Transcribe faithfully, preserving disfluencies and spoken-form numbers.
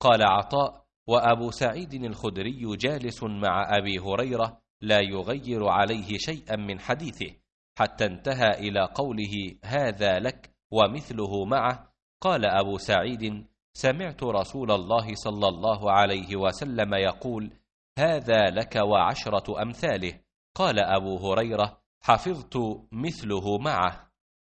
قال عطاء: وأبو سعيد الخدري جالس مع أبي هريرة لا يغير عليه شيئا من حديثه، حتى انتهى إلى قوله: هذا لك ومثله معه. قال أبو سعيد: سمعت رسول الله صلى الله عليه وسلم يقول: هذا لك وعشرة أمثاله. قال أبو هريرة: حفظت مثله معه.